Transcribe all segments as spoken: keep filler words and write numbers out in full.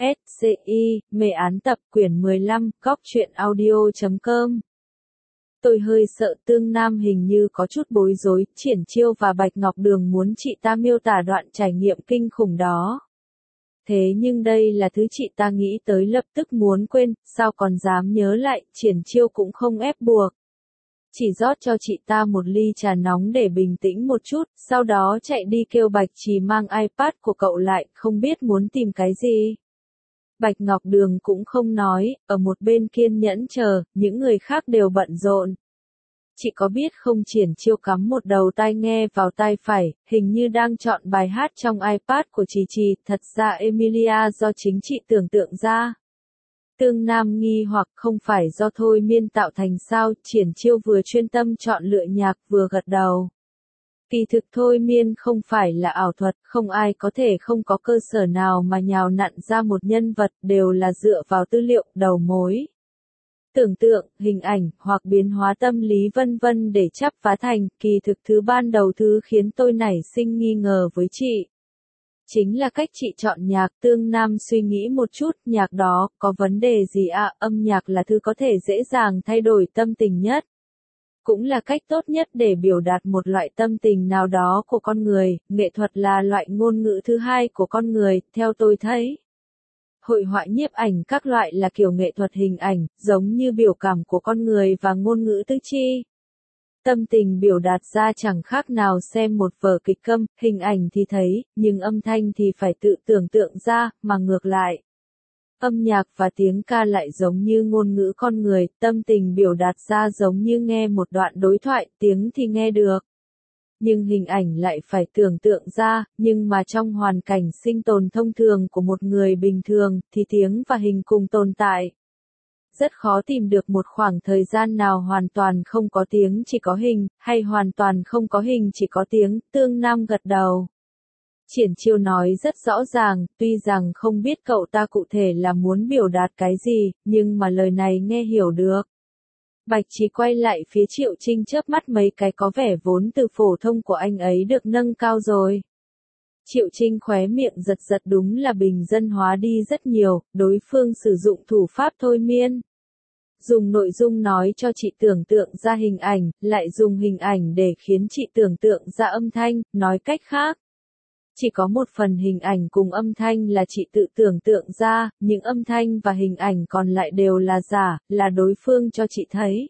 S C I, mê án tập quyển mười lăm, góc truyện audio chấm com. Tôi hơi sợ Tương Nam hình như có chút bối rối, Triển Chiêu và Bạch Ngọc Đường muốn chị ta miêu tả đoạn trải nghiệm kinh khủng đó. Thế nhưng đây là thứ chị ta nghĩ tới lập tức muốn quên, sao còn dám nhớ lại, Triển Chiêu cũng không ép buộc. Chỉ rót cho chị ta một ly trà nóng để bình tĩnh một chút, sau đó chạy đi kêu Bạch Trì mang iPad của cậu lại, không biết muốn tìm cái gì. Bạch Ngọc Đường cũng không nói, ở một bên kiên nhẫn chờ, những người khác đều bận rộn. Chị có biết không, Triển Chiêu cắm một đầu tai nghe vào tai phải, hình như đang chọn bài hát trong iPad của Trì Trì, thật ra Emilia do chính chị tưởng tượng ra. Tương Nam nghi hoặc không phải do thôi miên tạo thành sao, Triển Chiêu vừa chuyên tâm chọn lựa nhạc vừa gật đầu. Kỳ thực thôi miên không phải là ảo thuật, không ai có thể không có cơ sở nào mà nhào nặn ra một nhân vật, đều là dựa vào tư liệu, đầu mối. Tưởng tượng, hình ảnh, hoặc biến hóa tâm lý vân vân để chắp vá thành, kỳ thực thứ ban đầu thứ khiến tôi nảy sinh nghi ngờ với chị. Chính là cách chị chọn nhạc. Tương Nam suy nghĩ một chút, nhạc đó, có vấn đề gì ạ? À? Âm nhạc là thứ có thể dễ dàng thay đổi tâm tình nhất. Cũng là cách tốt nhất để biểu đạt một loại tâm tình nào đó của con người, nghệ thuật là loại ngôn ngữ thứ hai của con người, theo tôi thấy. Hội họa nhiếp ảnh các loại là kiểu nghệ thuật hình ảnh, giống như biểu cảm của con người và ngôn ngữ tứ chi. Tâm tình biểu đạt ra chẳng khác nào xem một vở kịch câm, hình ảnh thì thấy, nhưng âm thanh thì phải tự tưởng tượng ra, mà ngược lại. Âm nhạc và tiếng ca lại giống như ngôn ngữ con người, tâm tình biểu đạt ra giống như nghe một đoạn đối thoại, tiếng thì nghe được. Nhưng hình ảnh lại phải tưởng tượng ra, nhưng mà trong hoàn cảnh sinh tồn thông thường của một người bình thường, thì tiếng và hình cùng tồn tại. Rất khó tìm được một khoảng thời gian nào hoàn toàn không có tiếng chỉ có hình, hay hoàn toàn không có hình chỉ có tiếng. Tương Nam gật đầu. Triển Chiêu nói rất rõ ràng, tuy rằng không biết cậu ta cụ thể là muốn biểu đạt cái gì, nhưng mà lời này nghe hiểu được. Bạch Trì quay lại phía Triệu Trinh chớp mắt mấy cái, có vẻ vốn từ phổ thông của anh ấy được nâng cao rồi. Triệu Trinh khóe miệng giật giật, đúng là bình dân hóa đi rất nhiều, đối phương sử dụng thủ pháp thôi miên. Dùng nội dung nói cho chị tưởng tượng ra hình ảnh, lại dùng hình ảnh để khiến chị tưởng tượng ra âm thanh, nói cách khác. Chỉ có một phần hình ảnh cùng âm thanh là chị tự tưởng tượng ra, những âm thanh và hình ảnh còn lại đều là giả, là đối phương cho chị thấy.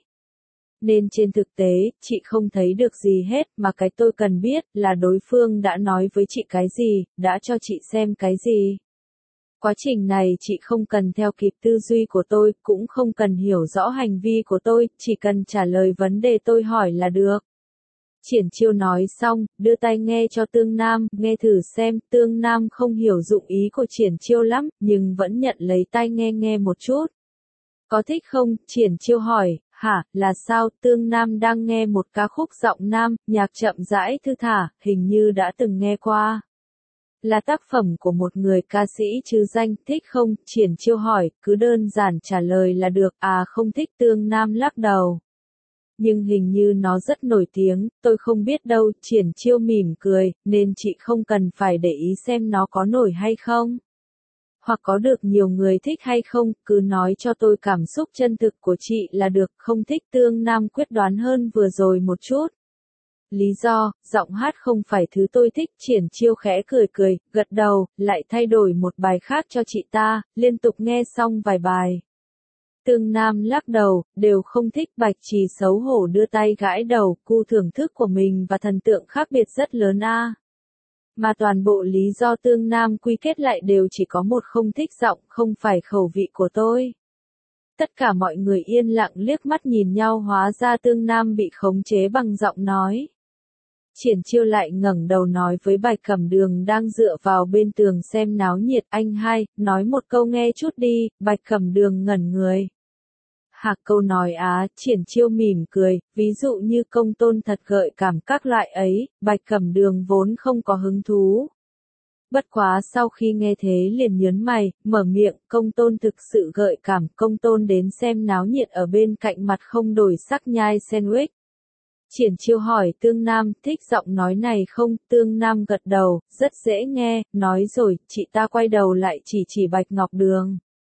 Nên trên thực tế, chị không thấy được gì hết, mà cái tôi cần biết là đối phương đã nói với chị cái gì, đã cho chị xem cái gì. Quá trình này chị không cần theo kịp tư duy của tôi, cũng không cần hiểu rõ hành vi của tôi, chỉ cần trả lời vấn đề tôi hỏi là được. Triển Chiêu nói xong, đưa tai nghe cho Tương Nam, nghe thử xem. Tương Nam không hiểu dụng ý của Triển Chiêu lắm, nhưng vẫn nhận lấy tai nghe nghe một chút. Có thích không? Triển Chiêu hỏi. Hả, là sao? Tương Nam đang nghe một ca khúc giọng nam, nhạc chậm rãi thư thả, hình như đã từng nghe qua. Là tác phẩm của một người ca sĩ trừ danh, thích không? Triển Chiêu hỏi, cứ đơn giản trả lời là được. À, không thích. Tương Nam lắc đầu. Nhưng hình như nó rất nổi tiếng, tôi không biết đâu. Triển Chiêu mỉm cười, nên chị không cần phải để ý xem nó có nổi hay không. Hoặc có được nhiều người thích hay không, cứ nói cho tôi cảm xúc chân thực của chị là được. Không thích. Tương Nam quyết đoán hơn vừa rồi một chút. Lý do, giọng hát không phải thứ tôi thích. Triển Chiêu khẽ cười cười, gật đầu, lại thay đổi một bài khác cho chị ta, liên tục nghe xong vài bài. Tương Nam lắc đầu, đều không thích. Bạch Trì xấu hổ đưa tay gãi đầu, cu thưởng thức của mình và thần tượng khác biệt rất lớn a. À. Mà toàn bộ lý do Tương Nam quy kết lại đều chỉ có một, không thích giọng, không phải khẩu vị của tôi. Tất cả mọi người yên lặng liếc mắt nhìn nhau, hóa ra Tương Nam bị khống chế bằng giọng nói. Triển Chiêu lại ngẩng đầu nói với Bạch Cẩm Đường đang dựa vào bên tường xem náo nhiệt, anh hai, nói một câu nghe chút đi. Bạch Cẩm Đường ngẩn người. Hạc câu nói á? Triển Chiêu mỉm cười, ví dụ như công tôn thật gợi cảm các loại ấy. Bạch Cẩm Đường vốn không có hứng thú. Bất quá sau khi nghe thế liền nhớn mày, mở miệng, công tôn thực sự gợi cảm. Công tôn đến xem náo nhiệt ở bên cạnh mặt không đổi sắc nhai sandwich. Triển Chiêu hỏi Tương Nam, thích giọng nói này không? Tương Nam gật đầu, rất dễ nghe, nói rồi, chị ta quay đầu lại chỉ chỉ Bạch Ngọc Đường.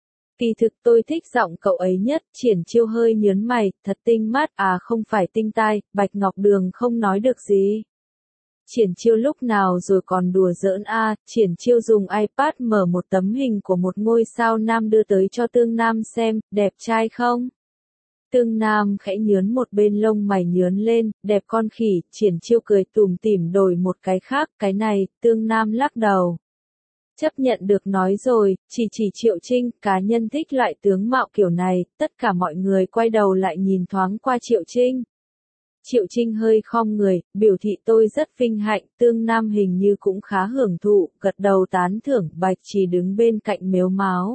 Kỳ thực tôi thích giọng cậu ấy nhất. Triển Chiêu hơi nhớn mày, thật tinh mắt, à không phải tinh tai. Bạch Ngọc Đường không nói được gì. Triển Chiêu lúc nào rồi còn đùa giỡn a? À, Triển Chiêu dùng iPad mở một tấm hình của một ngôi sao nam đưa tới cho Tương Nam xem, đẹp trai không? Tương Nam khẽ nhớn một bên lông mày nhớn lên, đẹp con khỉ. Triển Chiêu cười tủm tỉm đổi một cái khác, cái này. Tương Nam lắc đầu. Chấp nhận được nói rồi, chỉ chỉ Triệu Trinh, cá nhân thích loại tướng mạo kiểu này. Tất cả mọi người quay đầu lại nhìn thoáng qua Triệu Trinh. Triệu Trinh hơi khom người, biểu thị tôi rất vinh hạnh. Tương Nam hình như cũng khá hưởng thụ, gật đầu tán thưởng. Bạch Trì đứng bên cạnh mếu máo,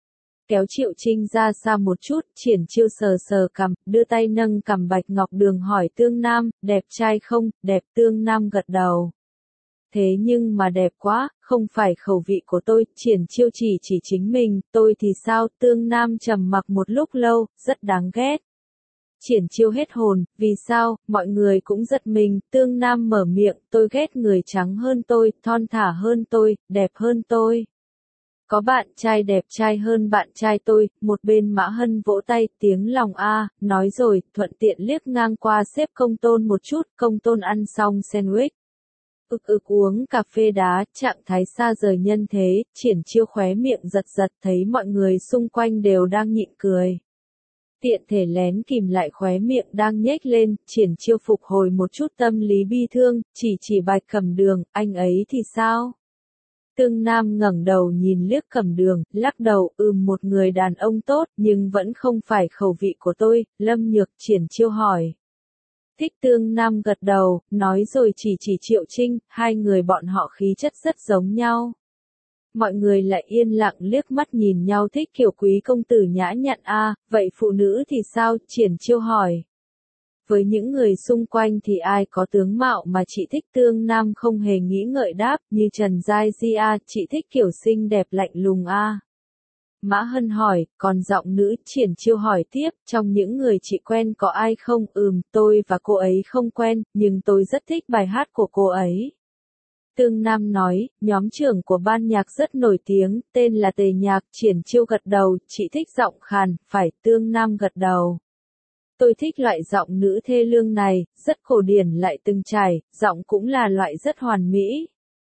kéo Triệu Trinh ra xa một chút. Triển Chiêu sờ sờ cằm, đưa tay nâng cằm Bạch Ngọc Đường hỏi Tương Nam, đẹp trai không? Đẹp. Tương Nam gật đầu. Thế nhưng mà đẹp quá, không phải khẩu vị của tôi. Triển Chiêu chỉ chỉ chính mình, tôi thì sao? Tương Nam trầm mặc một lúc lâu, rất đáng ghét. Triển Chiêu hết hồn, vì sao? Mọi người cũng giật mình. Tương Nam mở miệng, tôi ghét người trắng hơn tôi, thon thả hơn tôi, đẹp hơn tôi. Có bạn trai đẹp trai hơn bạn trai tôi. Một bên Mã Hân vỗ tay, tiếng lòng a, nói rồi, thuận tiện liếc ngang qua xếp Công Tôn một chút. Công Tôn ăn xong sandwich, ực ực uống cà phê đá, trạng thái xa rời nhân thế. Triển Chiêu khóe miệng giật giật, thấy mọi người xung quanh đều đang nhịn cười. Tiện thể lén kìm lại khóe miệng đang nhếch lên. Triển Chiêu phục hồi một chút tâm lý bi thương, chỉ chỉ Bạch Cẩm Đường, anh ấy thì sao? Tương Nam ngẩng đầu nhìn liếc Cẩm Đường, lắc đầu, ừm một người đàn ông tốt, nhưng vẫn không phải khẩu vị của tôi. Lâm Nhược. Triển Chiêu hỏi. Thích. Tương Nam gật đầu, nói rồi chỉ chỉ Triệu Trinh, hai người bọn họ khí chất rất giống nhau. Mọi người lại yên lặng liếc mắt nhìn nhau. Thích kiểu quý công tử nhã nhặn a, à, vậy phụ nữ thì sao? Triển Chiêu hỏi. Với những người xung quanh thì ai có tướng mạo mà chị thích? Tương Nam không hề nghĩ ngợi đáp, như Trần Giai Di a, à, chị thích kiểu xinh đẹp lạnh lùng a. À. Mã Hân hỏi, còn giọng nữ? Triển Chiêu hỏi tiếp, trong những người chị quen có ai không? Ừm, tôi và cô ấy không quen, nhưng tôi rất thích bài hát của cô ấy. Tương Nam nói, nhóm trưởng của ban nhạc rất nổi tiếng, tên là Tề Nhạc. Triển Chiêu gật đầu, chị thích giọng khàn, phải? Tương Nam gật đầu. Tôi thích loại giọng nữ thê lương này, rất cổ điển lại từng trải, giọng cũng là loại rất hoàn mỹ.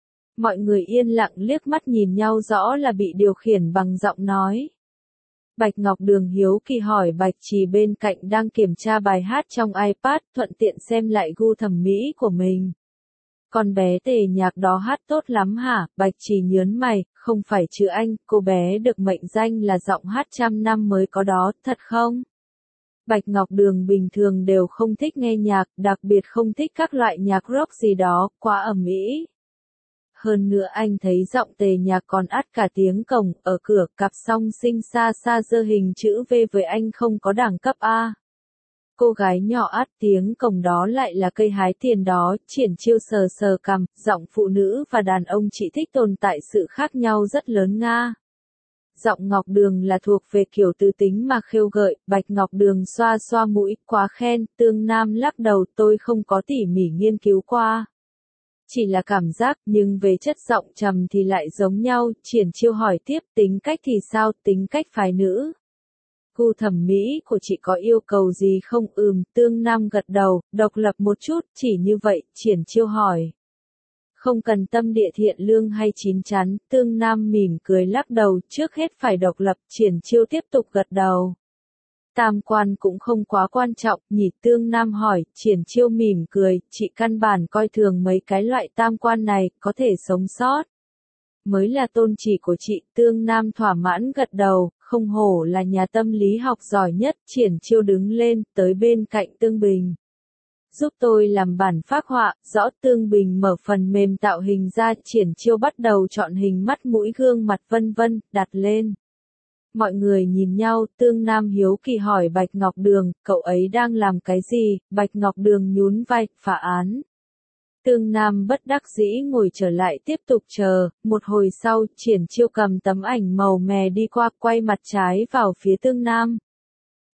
Mọi người yên lặng liếc mắt nhìn nhau, rõ là bị điều khiển bằng giọng nói. Bạch Ngọc Đường hiếu kỳ hỏi Bạch Trì bên cạnh đang kiểm tra bài hát trong iPad, thuận tiện xem lại gu thẩm mỹ của mình. Con bé Tề Nhạc đó hát tốt lắm hả? Bạch Trì nhớn mày, không phải chứ anh, cô bé được mệnh danh là giọng hát trăm năm mới có đó, thật không? Bạch Ngọc Đường bình thường đều không thích nghe nhạc, đặc biệt không thích các loại nhạc rock gì đó, quá ầm ĩ. Hơn nữa anh thấy giọng Tề Nhạc còn át cả tiếng cổng, ở cửa, cặp song sinh xa xa giơ hình chữ V với anh không có đẳng cấp a. Cô gái nhỏ át tiếng cổng đó lại là cây hái tiền đó. Triển Chiêu sờ sờ cằm, giọng phụ nữ và đàn ông chị thích tồn tại sự khác nhau rất lớn nga. Giọng Ngọc Đường là thuộc về kiểu tư tính mà khêu gợi. Bạch Ngọc Đường xoa xoa mũi, quá khen. Tương Nam lắc đầu, tôi không có tỉ mỉ nghiên cứu qua. Chỉ là cảm giác, nhưng về chất giọng trầm thì lại giống nhau. Triển Chiêu hỏi tiếp, tính cách thì sao? Tính cách phái nữ. Gu thẩm mỹ của chị có yêu cầu gì không? Ừm, Tương Nam gật đầu, độc lập một chút, chỉ như vậy. Triển Chiêu hỏi. Không cần tâm địa thiện lương hay chín chắn. Tương Nam mỉm cười lắc đầu, trước hết phải độc lập. Triển Chiêu tiếp tục gật đầu. Tam quan cũng không quá quan trọng, nhỉ? Tương Nam hỏi. Triển Chiêu mỉm cười, chị căn bản coi thường mấy cái loại tam quan này, có thể sống sót mới là tôn chỉ của chị. Tương Nam thỏa mãn gật đầu, không hổ là nhà tâm lý học giỏi nhất. Triển Chiêu đứng lên, tới bên cạnh Tương Bình. Giúp tôi làm bản phác họa. Rõ. Tương Bình mở phần mềm tạo hình ra. Triển Chiêu bắt đầu chọn hình mắt mũi gương mặt vân vân, đặt lên. Mọi người nhìn nhau. Tương Nam hiếu kỳ hỏi Bạch Ngọc Đường, cậu ấy đang làm cái gì? Bạch Ngọc Đường nhún vai, phá án. Tương Nam bất đắc dĩ ngồi trở lại tiếp tục chờ. Một hồi sau, Triển Chiêu cầm tấm ảnh màu mè đi qua, quay mặt trái vào phía Tương Nam.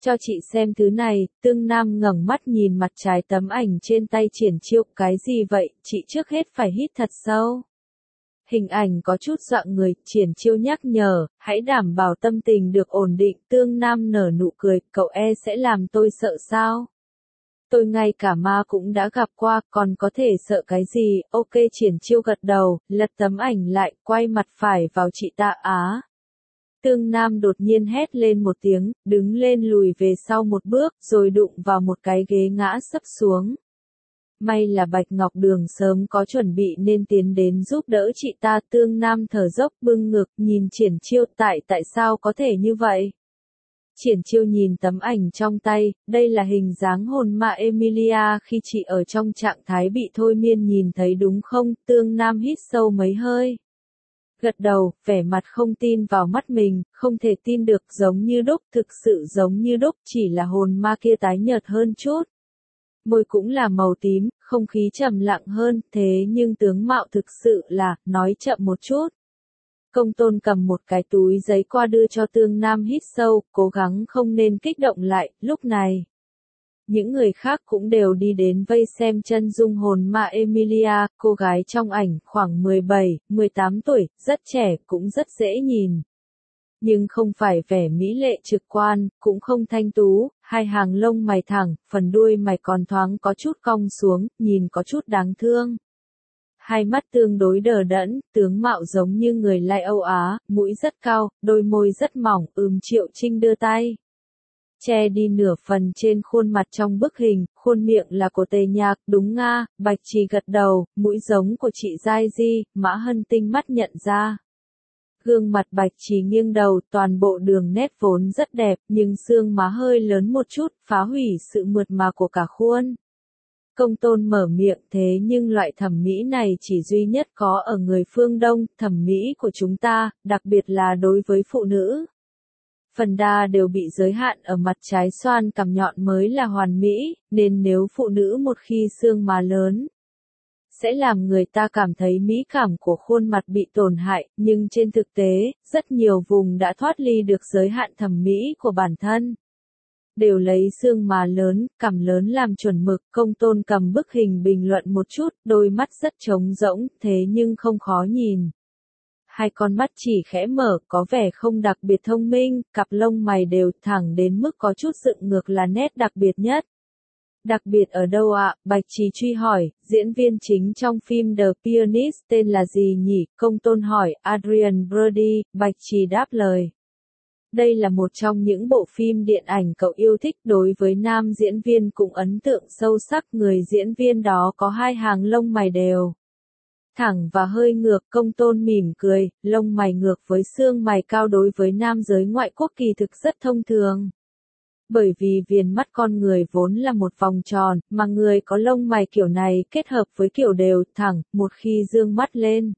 Cho chị xem thứ này, Tương Nam ngẩng mắt nhìn mặt trái tấm ảnh trên tay Triển Chiêu, cái gì vậy, chị trước hết phải hít thật sâu. Hình ảnh có chút dọa người, Triển Chiêu nhắc nhở, hãy đảm bảo tâm tình được ổn định, Tương Nam nở nụ cười, cậu e sẽ làm tôi sợ sao? Tôi ngay cả ma cũng đã gặp qua, còn có thể sợ cái gì, ok Triển Chiêu gật đầu, lật tấm ảnh lại, quay mặt phải vào chị ta á. Tương Nam đột nhiên hét lên một tiếng, đứng lên lùi về sau một bước, rồi đụng vào một cái ghế ngã sấp xuống. May là Bạch Ngọc Đường sớm có chuẩn bị nên tiến đến giúp đỡ chị ta. Tương Nam thở dốc bưng ngực, nhìn Triển Chiêu, tại tại sao có thể như vậy? Triển Chiêu nhìn tấm ảnh trong tay, đây là hình dáng hồn ma Emilia khi chị ở trong trạng thái bị thôi miên, nhìn thấy đúng không? Tương Nam hít sâu mấy hơi. Gật đầu, vẻ mặt không tin vào mắt mình, không thể tin được, giống như đúc, thực sự giống như đúc, chỉ là hồn ma kia tái nhợt hơn chút. Môi cũng là màu tím, không khí trầm lặng hơn, thế nhưng tướng mạo thực sự là, nói chậm một chút. Công Tôn cầm một cái túi giấy qua đưa cho Tương Nam, hít sâu, cố gắng không nên kích động lại, lúc này. Những người khác cũng đều đi đến vây xem chân dung hồn ma Emilia, cô gái trong ảnh khoảng mười bảy, mười tám tuổi, rất trẻ, cũng rất dễ nhìn. Nhưng không phải vẻ mỹ lệ trực quan, cũng không thanh tú, hai hàng lông mày thẳng, phần đuôi mày còn thoáng có chút cong xuống, nhìn có chút đáng thương. Hai mắt tương đối đờ đẫn, tướng mạo giống như người Lai Âu Á, mũi rất cao, đôi môi rất mỏng, ừm Triệu Trinh đưa tay. Che đi nửa phần trên khuôn mặt trong bức hình, khuôn miệng là của Tề Nhạc, đúng nga, Bạch Trì gật đầu, mũi giống của chị Giai Di, Mã Hân tinh mắt nhận ra. Gương mặt Bạch Trì nghiêng đầu, toàn bộ đường nét vốn rất đẹp, nhưng xương má hơi lớn một chút, phá hủy sự mượt mà của cả khuôn. Công Tôn mở miệng, thế nhưng loại thẩm mỹ này chỉ duy nhất có ở người phương Đông, thẩm mỹ của chúng ta, đặc biệt là đối với phụ nữ. Phần đa đều bị giới hạn ở mặt trái xoan cằm nhọn mới là hoàn mỹ, nên nếu phụ nữ một khi xương má lớn, sẽ làm người ta cảm thấy mỹ cảm của khuôn mặt bị tổn hại, nhưng trên thực tế, rất nhiều vùng đã thoát ly được giới hạn thẩm mỹ của bản thân. Đều lấy xương má lớn, cằm lớn làm chuẩn mực. Công Tôn cầm bức hình bình luận một chút, đôi mắt rất trống rỗng, thế nhưng không khó nhìn. Hai con mắt chỉ khẽ mở, có vẻ không đặc biệt thông minh, cặp lông mày đều thẳng đến mức có chút dựng ngược là nét đặc biệt nhất. Đặc biệt ở đâu ạ? Bạch Trì truy hỏi, diễn viên chính trong phim The Pianist tên là gì nhỉ? Công Tôn hỏi, Adrian Brody, Bạch Trì đáp lời. Đây là một trong những bộ phim điện ảnh cậu yêu thích, đối với nam diễn viên cũng ấn tượng sâu sắc, người diễn viên đó có hai hàng lông mày đều thẳng và hơi ngược. Công Tôn mỉm cười, lông mày ngược với xương mày cao đối với nam giới ngoại quốc kỳ thực rất thông thường. Bởi vì viền mắt con người vốn là một vòng tròn, mà người có lông mày kiểu này kết hợp với kiểu đều thẳng, một khi dương mắt lên,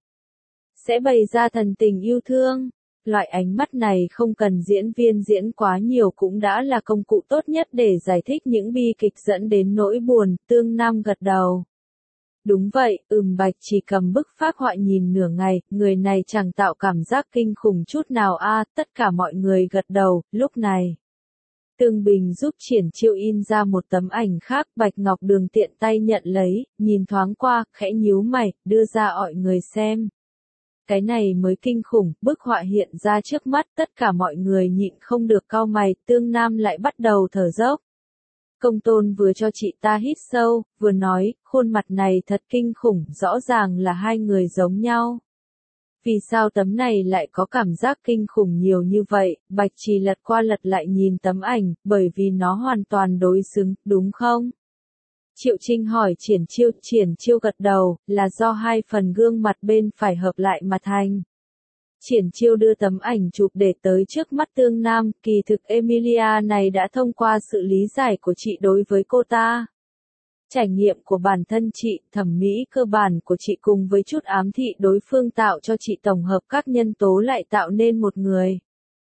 sẽ bày ra thần tình yêu thương. Loại ánh mắt này không cần diễn viên diễn quá nhiều cũng đã là công cụ tốt nhất để giải thích những bi kịch dẫn đến nỗi buồn. Tương Nam gật đầu. Đúng vậy, ừm Bạch Trì cầm bức phác họa nhìn nửa ngày, người này chẳng tạo cảm giác kinh khủng chút nào a. Tất cả mọi người gật đầu. Lúc này, Tương Bình giúp Triển Chiêu in ra một tấm ảnh khác, Bạch Ngọc Đường tiện tay nhận lấy, nhìn thoáng qua, khẽ nhíu mày, đưa ra mọi người xem. Cái này mới kinh khủng, bức họa hiện ra trước mắt, tất cả mọi người nhịn không được cau mày. Tương Nam lại bắt đầu thở dốc. Công Tôn vừa cho chị ta hít sâu, vừa nói, khuôn mặt này thật kinh khủng, rõ ràng là hai người giống nhau. Vì sao tấm này lại có cảm giác kinh khủng nhiều như vậy? Bạch Trì lật qua lật lại nhìn tấm ảnh, bởi vì nó hoàn toàn đối xứng, đúng không? Triệu Trinh hỏi Triển Chiêu, Triển Chiêu gật đầu, là do hai phần gương mặt bên phải hợp lại mà thành. Triển Chiêu đưa tấm ảnh chụp để tới trước mắt Tương Nam, kỳ thực Emilia này đã thông qua sự lý giải của chị đối với cô ta. Trải nghiệm của bản thân chị, thẩm mỹ cơ bản của chị cùng với chút ám thị đối phương tạo cho chị tổng hợp các nhân tố lại tạo nên một người.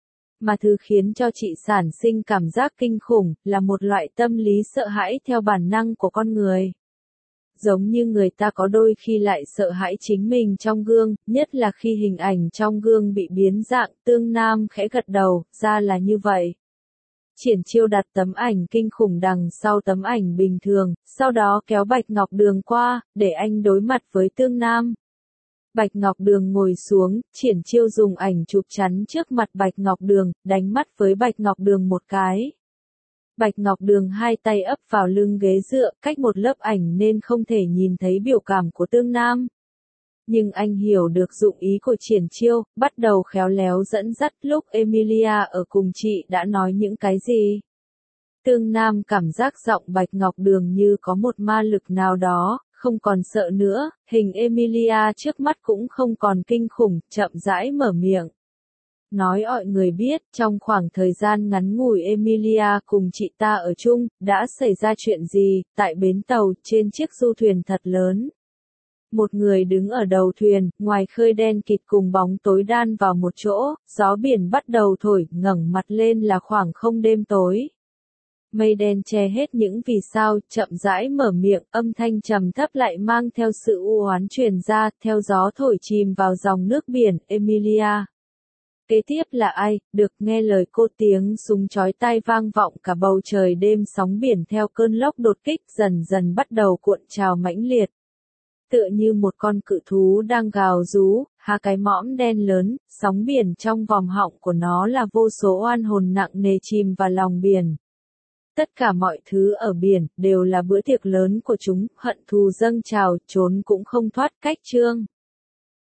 Mà thứ khiến cho chị sản sinh cảm giác kinh khủng, là một loại tâm lý sợ hãi theo bản năng của con người. Giống như người ta có đôi khi lại sợ hãi chính mình trong gương, nhất là khi hình ảnh trong gương bị biến dạng. Tương Nam khẽ gật đầu, ra là như vậy. Triển Chiêu đặt tấm ảnh kinh khủng đằng sau tấm ảnh bình thường, sau đó kéo Bạch Ngọc Đường qua, để anh đối mặt với Tương Nam. Bạch Ngọc Đường ngồi xuống, Triển Chiêu dùng ảnh chụp chắn trước mặt Bạch Ngọc Đường, đánh mắt với Bạch Ngọc Đường một cái. Bạch Ngọc Đường hai tay ấp vào lưng ghế dựa, cách một lớp ảnh nên không thể nhìn thấy biểu cảm của Tương Nam. Nhưng anh hiểu được dụng ý của Triển Chiêu, bắt đầu khéo léo dẫn dắt lúc Emilia ở cùng chị đã nói những cái gì. Tương Nam cảm giác giọng Bạch Ngọc Đường như có một ma lực nào đó, không còn sợ nữa, hình Emilia trước mắt cũng không còn kinh khủng, chậm rãi mở miệng. Nói mọi người biết, trong khoảng thời gian ngắn ngủi Emilia cùng chị ta ở chung, đã xảy ra chuyện gì, tại bến tàu, trên chiếc du thuyền thật lớn. Một người đứng ở đầu thuyền, ngoài khơi đen kịt cùng bóng tối đan vào một chỗ, gió biển bắt đầu thổi, ngẩng mặt lên là khoảng không đêm tối. Mây đen che hết những vì sao, chậm rãi mở miệng, âm thanh trầm thấp lại mang theo sự u oán truyền ra, theo gió thổi chìm vào dòng nước biển, Emilia. Kế tiếp là ai, được nghe lời cô tiếng súng chói tai vang vọng cả bầu trời đêm, sóng biển theo cơn lốc đột kích dần dần bắt đầu cuộn trào mãnh liệt. Tựa như một con cự thú đang gào rú, há cái mõm đen lớn, sóng biển trong vòm họng của nó là vô số oan hồn nặng nề chìm vào lòng biển. Tất cả mọi thứ ở biển, đều là bữa tiệc lớn của chúng, hận thù dâng trào, trốn cũng không thoát cách. Chương